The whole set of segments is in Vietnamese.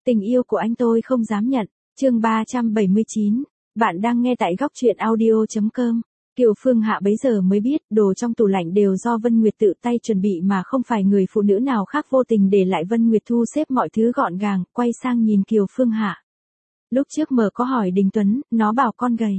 Tình yêu của anh tôi không dám nhận. Chương 379. Bạn đang nghe tại góc truyện audio.com. Kiều Phương Hạ bấy giờ mới biết, đồ trong tủ lạnh đều do Vân Nguyệt tự tay chuẩn bị mà không phải người phụ nữ nào khác vô tình để lại. Vân Nguyệt thu xếp mọi thứ gọn gàng, quay sang nhìn Kiều Phương Hạ. Lúc trước mợ có hỏi Đình Tuấn, nó bảo con gầy.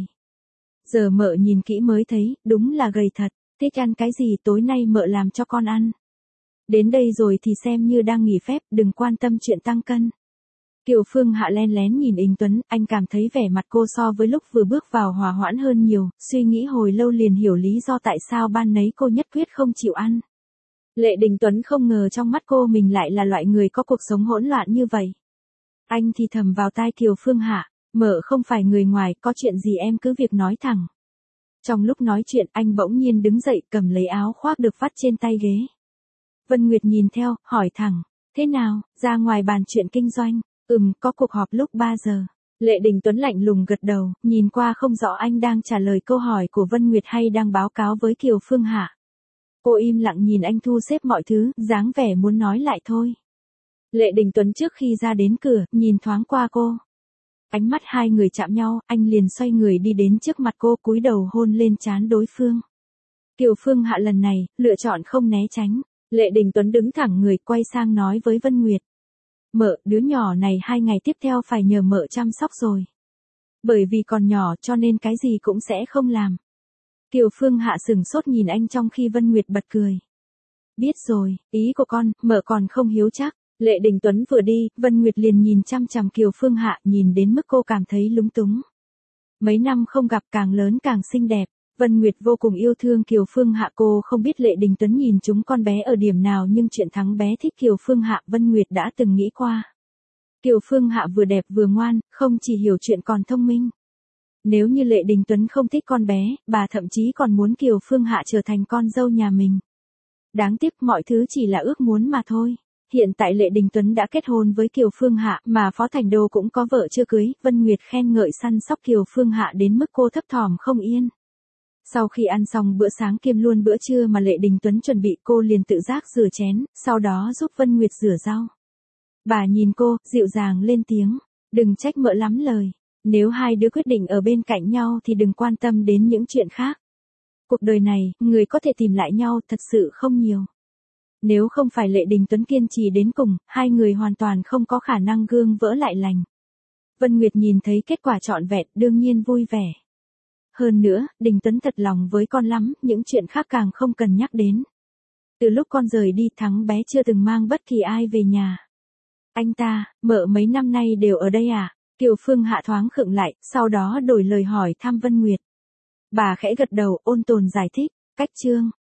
Giờ mợ nhìn kỹ mới thấy, đúng là gầy thật. Thích ăn cái gì tối nay mợ làm cho con ăn. Đến đây rồi thì xem như đang nghỉ phép, đừng quan tâm chuyện tăng cân. Kiều Phương Hạ len lén nhìn Đình Tuấn, anh cảm thấy vẻ mặt cô so với lúc vừa bước vào hòa hoãn hơn nhiều, suy nghĩ hồi lâu liền hiểu lý do tại sao ban nấy cô nhất quyết không chịu ăn. Lệ Đình Tuấn không ngờ trong mắt cô mình lại là loại người có cuộc sống hỗn loạn như vậy. Anh thì thầm vào tai Kiều Phương Hạ, mợ không phải người ngoài, có chuyện gì em cứ việc nói thẳng. Trong lúc nói chuyện anh bỗng nhiên đứng dậy cầm lấy áo khoác được vắt trên tay ghế. Vân Nguyệt nhìn theo, hỏi thẳng, thế nào, ra ngoài bàn chuyện kinh doanh, có cuộc họp lúc 3 giờ. Lệ Đình Tuấn lạnh lùng gật đầu, nhìn qua không rõ anh đang trả lời câu hỏi của Vân Nguyệt hay đang báo cáo với Kiều Phương Hạ. Cô im lặng nhìn anh thu xếp mọi thứ, dáng vẻ muốn nói lại thôi. Lệ Đình Tuấn trước khi ra đến cửa, nhìn thoáng qua cô. Ánh mắt hai người chạm nhau, anh liền xoay người đi đến trước mặt cô, cúi đầu hôn lên trán đối phương. Kiều Phương Hạ lần này, lựa chọn không né tránh. Lệ Đình Tuấn đứng thẳng người quay sang nói với Vân Nguyệt. Mợ, đứa nhỏ này 2 ngày tiếp theo phải nhờ mợ chăm sóc rồi. Bởi vì còn nhỏ cho nên cái gì cũng sẽ không làm. Kiều Phương Hạ sừng sốt nhìn anh trong khi Vân Nguyệt bật cười. Biết rồi, ý của con, mợ còn không hiếu chắc. Lệ Đình Tuấn vừa đi, Vân Nguyệt liền nhìn chăm chằm Kiều Phương Hạ, nhìn đến mức cô cảm thấy lúng túng. Mấy năm không gặp càng lớn càng xinh đẹp. Vân Nguyệt vô cùng yêu thương Kiều Phương Hạ, cô không biết Lệ Đình Tuấn nhìn chúng con bé ở điểm nào nhưng chuyện thắng bé thích Kiều Phương Hạ Vân Nguyệt đã từng nghĩ qua. Kiều Phương Hạ vừa đẹp vừa ngoan, không chỉ hiểu chuyện còn thông minh. Nếu như Lệ Đình Tuấn không thích con bé, bà thậm chí còn muốn Kiều Phương Hạ trở thành con dâu nhà mình. Đáng tiếc mọi thứ chỉ là ước muốn mà thôi. Hiện tại Lệ Đình Tuấn đã kết hôn với Kiều Phương Hạ mà Phó Thành Đô cũng có vợ chưa cưới, Vân Nguyệt khen ngợi săn sóc Kiều Phương Hạ đến mức cô thấp thỏm không yên. Sau khi ăn xong bữa sáng kiêm luôn bữa trưa mà Lệ Đình Tuấn chuẩn bị, cô liền tự giác rửa chén, sau đó giúp Vân Nguyệt rửa rau. Bà nhìn cô, dịu dàng lên tiếng, đừng trách mợ lắm lời. Nếu hai đứa quyết định ở bên cạnh nhau thì đừng quan tâm đến những chuyện khác. Cuộc đời này, người có thể tìm lại nhau thật sự không nhiều. Nếu không phải Lệ Đình Tuấn kiên trì đến cùng, hai người hoàn toàn không có khả năng gương vỡ lại lành. Vân Nguyệt nhìn thấy kết quả trọn vẹn, đương nhiên vui vẻ. Hơn nữa, Đình Tuấn thật lòng với con lắm, những chuyện khác càng không cần nhắc đến. Từ lúc con rời đi, thắng bé chưa từng mang bất kỳ ai về nhà. Anh ta, mợ mấy năm nay đều ở đây à? Kiều Phương Hạ thoáng khựng lại, sau đó đổi lời hỏi thăm Vân Nguyệt. Bà khẽ gật đầu, ôn tồn giải thích, cách chương.